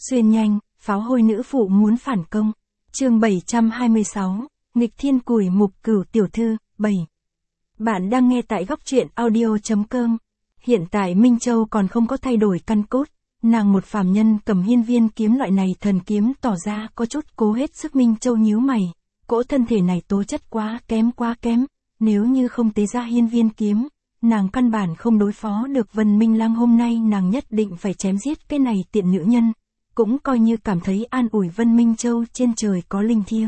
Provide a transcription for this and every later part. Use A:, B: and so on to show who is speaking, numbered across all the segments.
A: Xuyên nhanh, pháo hôi nữ phụ muốn phản công. Chương 726, nghịch thiên củi mục Cửu tiểu thư, 7. Bạn đang nghe tại góc truyện audio.com. Hiện tại Minh Châu còn không có thay đổi căn cốt, nàng một phàm nhân cầm hiên viên kiếm loại này thần kiếm tỏ ra có chút cố hết sức. Minh Châu nhíu mày, cỗ thân thể này tố chất quá kém, nếu như không tế ra hiên viên kiếm, nàng căn bản không đối phó được Vân Minh Lang. Hôm nay nàng nhất định phải chém giết cái này tiện nữ nhân, cũng coi như cảm thấy an ủi. Vân Minh Châu trên trời có linh thiêng.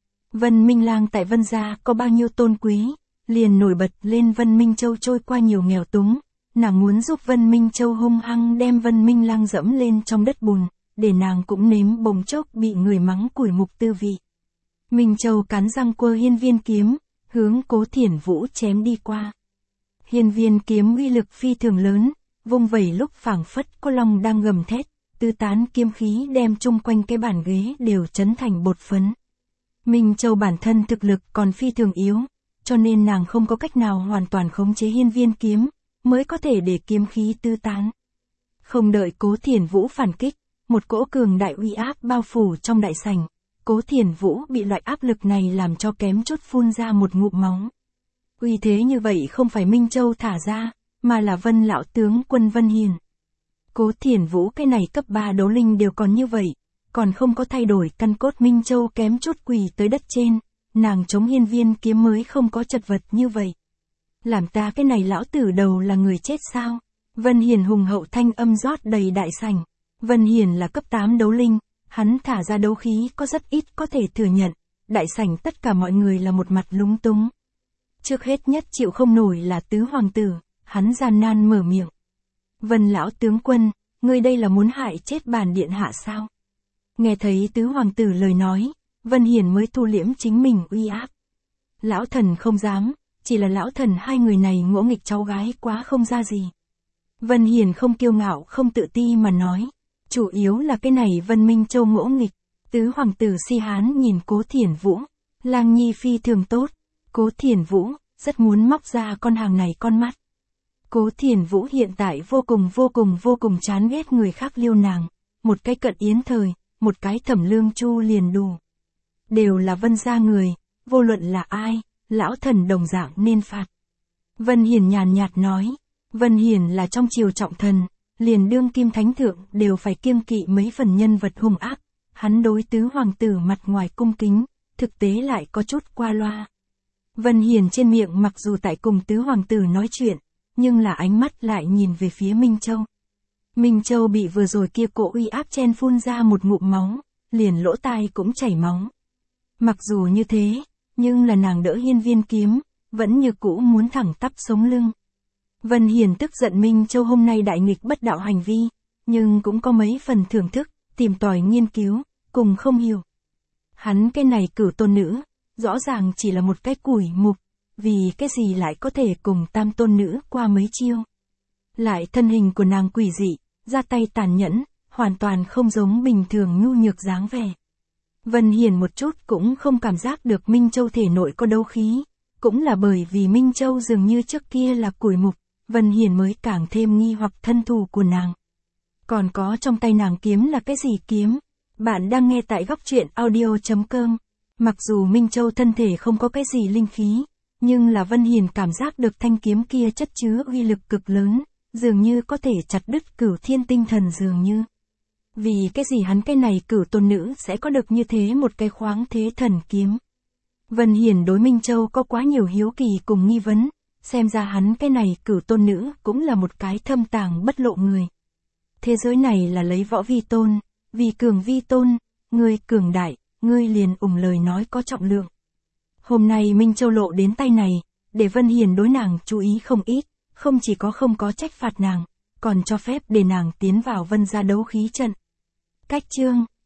A: Vân Minh Lang tại Vân gia có bao nhiêu tôn quý, liền nổi bật lên Vân Minh Châu trôi qua nhiều nghèo túng. Nàng muốn giúp Vân Minh Châu hung hăng đem Vân Minh Lang dẫm lên trong đất bùn, để nàng cũng nếm bỗng chốc bị người mắng củi mục tư vị. Minh Châu cắn răng quơ hiên viên kiếm, hướng Cố Thiển Vũ chém đi qua. Hiên viên kiếm uy lực phi thường lớn, vung vẩy lúc phảng phất có long đang gầm thét, tứ tán kiếm khí đem chung quanh cái bàn ghế đều chấn thành bột phấn. Minh Châu bản thân thực lực còn phi thường yếu, cho nên nàng không có cách nào hoàn toàn khống chế hiên viên kiếm, mới có thể để kiếm khí tứ tán. Không đợi Cố Thiển Vũ phản kích, một cỗ cường đại uy áp bao phủ trong đại sảnh. Cố Thiển Vũ bị loại áp lực này làm cho kém chút phun ra một ngụm máu. Uy thế như vậy không phải Minh Châu thả ra, mà là Vân lão tướng quân Vân Hiền. Cố Thiển Vũ cái này cấp 3 đấu linh đều còn như vậy, còn không có thay đổi căn cốt. Minh Châu kém chút quỳ tới đất trên, nàng chống hiên viên kiếm mới không có chật vật như vậy. Làm ta cái này lão tử đầu là người chết sao? Vân Hiền hùng hậu thanh âm rót đầy đại sảnh. Vân Hiền là cấp 8 đấu linh, hắn thả ra đấu khí có rất ít có thể thừa nhận, đại sảnh tất cả mọi người là một mặt lúng túng. Trước hết nhất chịu không nổi là tứ hoàng tử, hắn gian nan mở miệng. Vân lão tướng quân, ngươi đây là muốn hại chết bản điện hạ sao? Nghe thấy tứ hoàng tử lời nói, Vân Hiền mới thu liễm chính mình uy áp. Lão thần không dám, chỉ là lão thần hai người này ngỗ nghịch cháu gái quá không ra gì. Vân Hiền không kiêu ngạo không tự ti mà nói, chủ yếu là cái này Vân Minh Châu ngỗ nghịch. Tứ hoàng tử si hán nhìn Cố Thiển Vũ, Lang nhi phi thường tốt. Cố Thiển Vũ rất muốn móc ra con hàng này con mắt. Cố Thiển Vũ hiện tại vô cùng chán ghét người khác liêu nàng, một cái Cận Yến Thời, một cái Thẩm Lương Chu liền đủ. Đều là Vân gia người, vô luận là ai, lão thần đồng dạng nên phạt. Vân Hiền nhàn nhạt nói, Vân Hiền là trong triều trọng thần, liền đương kim thánh thượng đều phải kiêng kỵ mấy phần nhân vật hung ác. Hắn đối tứ hoàng tử mặt ngoài cung kính, thực tế lại có chút qua loa. Vân Hiền trên miệng mặc dù tại cùng tứ hoàng tử nói chuyện, nhưng là ánh mắt lại nhìn về phía Minh Châu. Minh Châu bị vừa rồi kia cỗ uy áp chen phun ra một ngụm máu, liền lỗ tai cũng chảy máu. Mặc dù như thế, nhưng là nàng đỡ hiên viên kiếm, vẫn như cũ muốn thẳng tắp sống lưng. Vân Hiền tức giận Minh Châu hôm nay đại nghịch bất đạo hành vi, nhưng cũng có mấy phần thưởng thức, tìm tòi nghiên cứu, cùng không hiểu. Hắn cái này cửu tôn nữ, rõ ràng chỉ là một cái củi mục, vì cái gì lại có thể cùng tam tôn nữ qua mấy chiêu. Lại thân hình của nàng quỷ dị, ra tay tàn nhẫn, hoàn toàn không giống bình thường nhu nhược dáng vẻ. Vân Hiền một chút cũng không cảm giác được Minh Châu thể nội có đấu khí, cũng là bởi vì Minh Châu dường như trước kia là củi mục, Vân Hiền mới càng thêm nghi hoặc thân thủ của nàng. Còn có trong tay nàng kiếm là cái gì kiếm? Bạn đang nghe tại góc truyện audio.com. Mặc dù Minh Châu thân thể không có cái gì linh khí, nhưng là Vân Hiền cảm giác được thanh kiếm kia chất chứa uy lực cực lớn, dường như có thể chặt đứt cửu thiên tinh thần dường như. Vì cái gì hắn cái này cửu tôn nữ sẽ có được như thế một cái khoáng thế thần kiếm? Vân Hiền đối Minh Châu có quá nhiều hiếu kỳ cùng nghi vấn, xem ra hắn cái này cửu tôn nữ cũng là một cái thâm tàng bất lộ người. Thế giới này là lấy võ vi tôn, vì cường vi tôn, ngươi cường đại, ngươi liền lời nói có trọng lượng. Hôm nay Minh Châu lộ đến tay này, để Vân Hiền đối nàng chú ý không ít, không chỉ có không có trách phạt nàng, còn cho phép để nàng tiến vào Vân gia đấu khí trận. Cách chương